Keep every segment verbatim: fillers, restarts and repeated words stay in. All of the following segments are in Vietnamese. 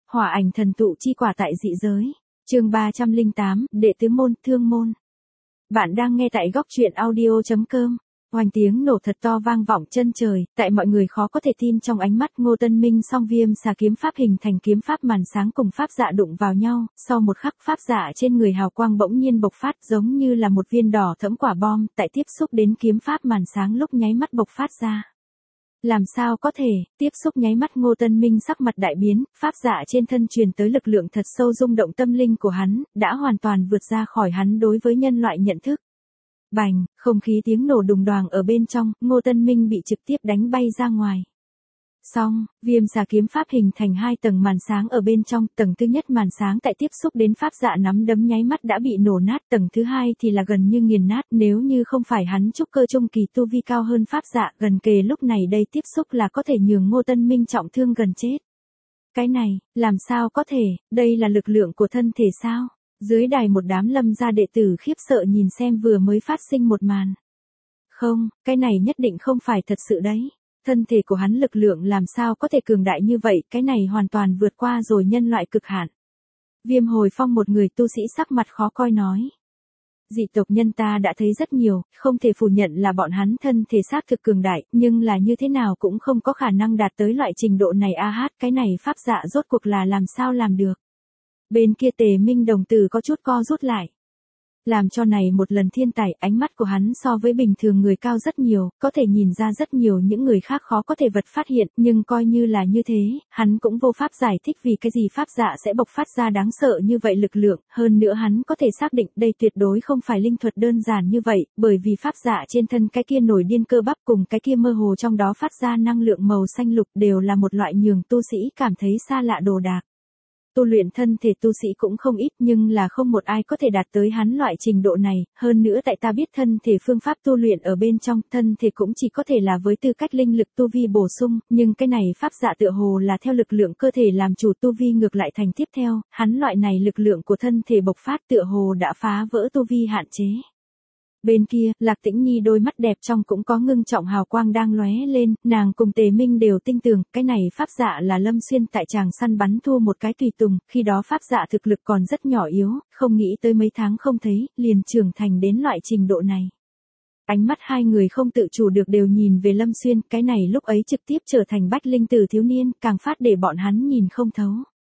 Hỏa ảnh thần tụ chi quả tại dị giới. Chương ba trăm lẻ tám, đệ tứ môn, thương môn. Bạn đang nghe tại góc truyện audio chấm com. Oanh tiếng nổ thật to vang vọng chân trời, tại mọi người khó có thể tin trong ánh mắt Ngô Tân Minh song viêm xà kiếm pháp hình thành kiếm pháp màn sáng cùng pháp dạ đụng vào nhau, sau một khắc pháp dạ trên người hào quang bỗng nhiên bộc phát giống như là một viên đỏ thẫm quả bom, tại tiếp xúc đến kiếm pháp màn sáng lúc nháy mắt bộc phát ra. Làm sao có thể, tiếp xúc nháy mắt Ngô Tân Minh sắc mặt đại biến, pháp dạ trên thân truyền tới lực lượng thật sâu rung động tâm linh của hắn, đã hoàn toàn vượt ra khỏi hắn đối với nhân loại nhận thức. Bành, không khí tiếng nổ đùng đoàng ở bên trong, Ngô Tân Minh bị trực tiếp đánh bay ra ngoài. Xong, viêm xà kiếm pháp hình thành hai tầng màn sáng ở bên trong, tầng thứ nhất màn sáng tại tiếp xúc đến pháp dạ nắm đấm nháy mắt đã bị nổ nát, tầng thứ hai thì là gần như nghiền nát, nếu như không phải hắn trúc cơ trung kỳ tu vi cao hơn pháp dạ, gần kề lúc này đây tiếp xúc là có thể nhường Ngô Tân Minh trọng thương gần chết. Cái này, làm sao có thể, đây là lực lượng của thân thể sao? Dưới đài một đám Lâm gia đệ tử khiếp sợ nhìn xem vừa mới phát sinh một màn. Không, cái này nhất định không phải thật sự đấy. Thân thể của hắn lực lượng làm sao có thể cường đại như vậy, cái này hoàn toàn vượt qua rồi nhân loại cực hạn. Viêm Hồi Phong một người tu sĩ sắc mặt khó coi nói. Dị tộc nhân ta đã thấy rất nhiều, không thể phủ nhận là bọn hắn thân thể xác thực cường đại, nhưng là như thế nào cũng không có khả năng đạt tới loại trình độ này a hát, cái này pháp dạ rốt cuộc là làm sao làm được. Bên kia Tề Minh đồng tử có chút co rút lại. Làm cho này một lần thiên tài, ánh mắt của hắn so với bình thường người cao rất nhiều, có thể nhìn ra rất nhiều những người khác khó có thể vật phát hiện, nhưng coi như là như thế, hắn cũng vô pháp giải thích vì cái gì pháp dạ sẽ bộc phát ra đáng sợ như vậy lực lượng, hơn nữa hắn có thể xác định đây tuyệt đối không phải linh thuật đơn giản như vậy, bởi vì pháp dạ trên thân cái kia nổi điên cơ bắp cùng cái kia mơ hồ trong đó phát ra năng lượng màu xanh lục đều là một loại nhường tu sĩ cảm thấy xa lạ đồ đạc. Tu luyện thân thể tu sĩ cũng không ít nhưng là không một ai có thể đạt tới hắn loại trình độ này, hơn nữa tại ta biết thân thể phương pháp tu luyện ở bên trong, thân thể cũng chỉ có thể là với tư cách linh lực tu vi bổ sung, nhưng cái này pháp dạ tựa hồ là theo lực lượng cơ thể làm chủ tu vi ngược lại thành tiếp theo, hắn loại này lực lượng của thân thể bộc phát tựa hồ đã phá vỡ tu vi hạn chế. Bên kia, Lạc Tĩnh Nhi đôi mắt đẹp trong cũng có ngưng trọng hào quang đang lóe lên, nàng cùng Tề Minh đều tin tưởng, cái này pháp dạ là Lâm Xuyên tại tràng săn bắn thua một cái tùy tùng, khi đó pháp dạ thực lực còn rất nhỏ yếu, không nghĩ tới mấy tháng không thấy, liền trưởng thành đến loại trình độ này. Ánh mắt hai người không tự chủ được đều nhìn về Lâm Xuyên, cái này lúc ấy trực tiếp trở thành bách linh tử thiếu niên, càng phát để bọn hắn nhìn không thấu.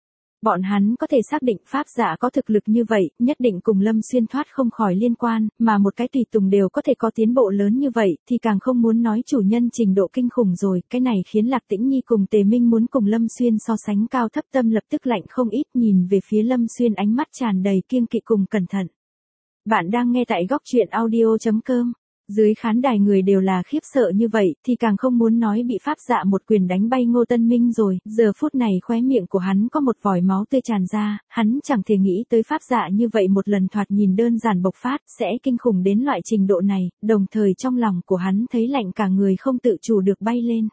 Bọn hắn có thể xác định pháp dạ có thực lực như vậy, nhất định cùng Lâm Xuyên thoát không khỏi liên quan, mà một cái tùy tùng đều có thể có tiến bộ lớn như vậy, thì càng không muốn nói chủ nhân trình độ kinh khủng rồi, cái này khiến Lạc Tĩnh Nhi cùng Tề Minh muốn cùng Lâm Xuyên so sánh cao thấp, tâm lập tức lạnh không ít, nhìn về phía Lâm Xuyên ánh mắt tràn đầy kiêng kỵ cùng cẩn thận. Bạn đang nghe tại góc truyện audio chấm com. Dưới khán đài người đều là khiếp sợ như vậy, thì càng không muốn nói bị pháp dạ một quyền đánh bay Ngô Tân Minh rồi, giờ phút này khóe miệng của hắn có một vòi máu tươi tràn ra, hắn chẳng thể nghĩ tới pháp dạ như vậy một lần thoạt nhìn đơn giản bộc phát, sẽ kinh khủng đến loại trình độ này, đồng thời trong lòng của hắn thấy lạnh cả người không tự chủ được bay lên.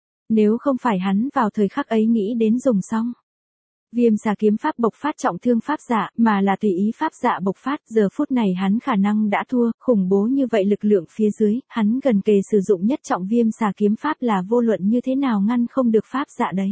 Nếu không phải hắn vào thời khắc ấy nghĩ đến dùng xong. Viêm xà kiếm pháp bộc phát trọng thương pháp dạ, mà là tùy ý pháp dạ bộc phát, giờ phút này hắn khả năng đã thua, khủng bố như vậy lực lượng phía dưới, hắn gần kề sử dụng nhất trọng viêm xà kiếm pháp là vô luận như thế nào ngăn không được pháp dạ đấy.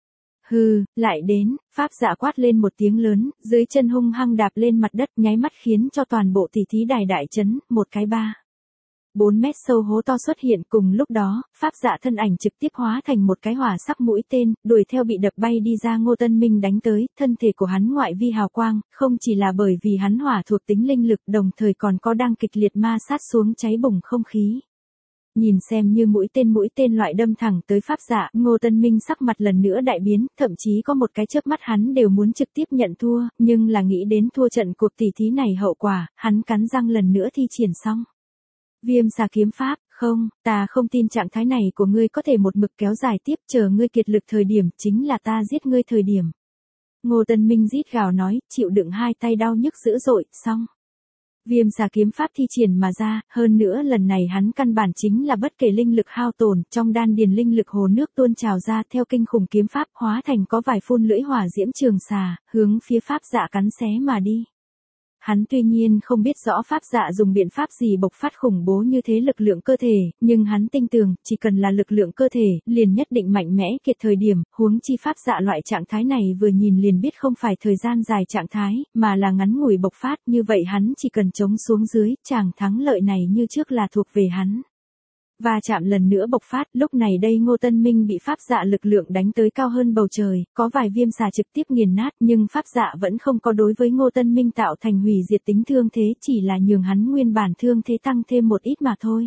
Hừ, lại đến, pháp dạ quát lên một tiếng lớn, dưới chân hung hăng đạp lên mặt đất nháy mắt khiến cho toàn bộ tỷ thí đài đại chấn, một cái ba. bốn mét sâu hố to xuất hiện cùng lúc đó, pháp dạ thân ảnh trực tiếp hóa thành một cái hỏa sắc mũi tên, đuổi theo bị đập bay đi ra Ngô Tân Minh đánh tới, thân thể của hắn ngoại vi hào quang, không chỉ là bởi vì hắn hỏa thuộc tính linh lực đồng thời còn có đang kịch liệt ma sát xuống cháy bùng không khí. Nhìn xem như mũi tên mũi tên loại đâm thẳng tới pháp dạ, Ngô Tân Minh sắc mặt lần nữa đại biến, thậm chí có một cái chớp mắt hắn đều muốn trực tiếp nhận thua, nhưng là nghĩ đến thua trận cuộc tỷ thí này hậu quả, hắn cắn răng lần nữa thi triển xong. Viêm xà kiếm pháp, không, ta không tin trạng thái này của ngươi có thể một mực kéo dài tiếp, chờ ngươi kiệt lực thời điểm, chính là ta giết ngươi thời điểm. Ngô Tân Minh rít gào nói, chịu đựng hai tay đau nhức dữ dội, xong. Viêm xà kiếm pháp thi triển mà ra, hơn nữa lần này hắn căn bản chính là bất kể linh lực hao tổn, trong đan điền linh lực hồ nước tuôn trào ra theo kinh khủng kiếm pháp hóa thành có vài phun lưỡi hỏa diễm trường xà, hướng phía pháp dạ cắn xé mà đi. hắn tuy nhiên không biết rõ pháp dạ dùng biện pháp gì bộc phát khủng bố như thế lực lượng cơ thể, nhưng hắn tin tưởng, chỉ cần là lực lượng cơ thể, liền nhất định mạnh mẽ kiệt thời điểm, huống chi pháp dạ loại trạng thái này vừa nhìn liền biết không phải thời gian dài trạng thái, mà là ngắn ngủi bộc phát, như vậy hắn chỉ cần chống xuống dưới, chàng thắng lợi này như trước là thuộc về hắn. Và chạm lần nữa bộc phát, lúc này đây Ngô Tân Minh bị pháp dạ lực lượng đánh tới cao hơn bầu trời, có vài viêm xà trực tiếp nghiền nát, nhưng pháp dạ vẫn không có đối với Ngô Tân Minh tạo thành hủy diệt tính thương thế, chỉ là nhường hắn nguyên bản thương thế tăng thêm một ít mà thôi.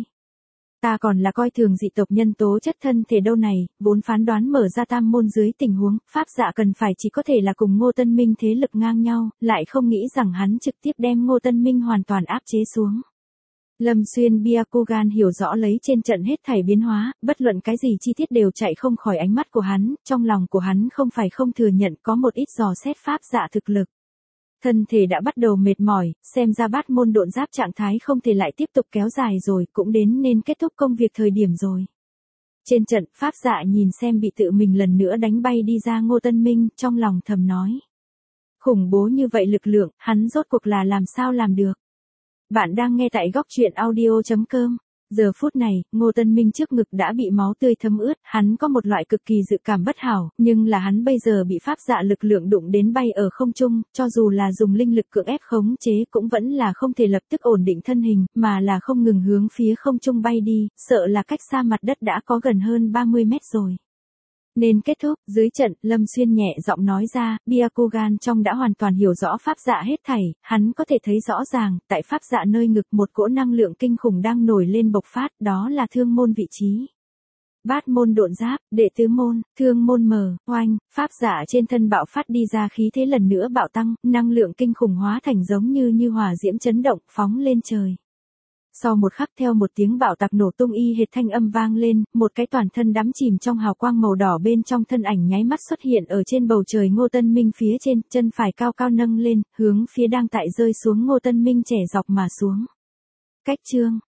Ta còn là coi thường dị tộc nhân tố chất thân thể đâu này, vốn phán đoán mở ra tam môn dưới tình huống, pháp dạ cần phải chỉ có thể là cùng Ngô Tân Minh thế lực ngang nhau, lại không nghĩ rằng hắn trực tiếp đem Ngô Tân Minh hoàn toàn áp chế xuống. Lâm Xuyên Byakugan hiểu rõ lấy trên trận hết thảy biến hóa, bất luận cái gì chi tiết đều chạy không khỏi ánh mắt của hắn, trong lòng của hắn không phải không thừa nhận có một ít dò xét pháp dạ thực lực. Thân thể đã bắt đầu mệt mỏi, xem ra bát môn độn giáp trạng thái không thể lại tiếp tục kéo dài rồi, cũng đến nên kết thúc công việc thời điểm rồi. Trên trận, pháp dạ nhìn xem bị tự mình lần nữa đánh bay đi ra Ngô Tân Minh, trong lòng thầm nói. Khủng bố như vậy lực lượng, hắn rốt cuộc là làm sao làm được. Bạn đang nghe tại góc truyện audio chấm com. Giờ phút này, Ngô Tân Minh trước ngực đã bị máu tươi thấm ướt, hắn có một loại cực kỳ dự cảm bất hảo, nhưng là hắn bây giờ bị pháp dạ lực lượng đụng đến bay ở không trung, cho dù là dùng linh lực cưỡng ép khống chế cũng vẫn là không thể lập tức ổn định thân hình, mà là không ngừng hướng phía không trung bay đi, sợ là cách xa mặt đất đã có gần hơn ba mươi mét rồi. Nên kết thúc, dưới trận, Lâm Xuyên nhẹ giọng nói ra, Byakugan trong đã hoàn toàn hiểu rõ pháp dạ hết thảy, hắn có thể thấy rõ ràng, tại pháp dạ nơi ngực một cỗ năng lượng kinh khủng đang nổi lên bộc phát, đó là thương môn vị trí. Bát môn độn giáp, đệ tứ môn, thương môn mờ, oanh, pháp dạ trên thân bạo phát đi ra khí thế lần nữa bạo tăng, năng lượng kinh khủng hóa thành giống như như hỏa diễm chấn động, phóng lên trời. Sau một khắc theo một tiếng bạo tạc nổ tung y hệt thanh âm vang lên, một cái toàn thân đắm chìm trong hào quang màu đỏ bên trong thân ảnh nháy mắt xuất hiện ở trên bầu trời Ngô Tân Minh phía trên, chân phải cao cao nâng lên, hướng phía đang tại rơi xuống Ngô Tân Minh trẻ dọc mà xuống. Cách chương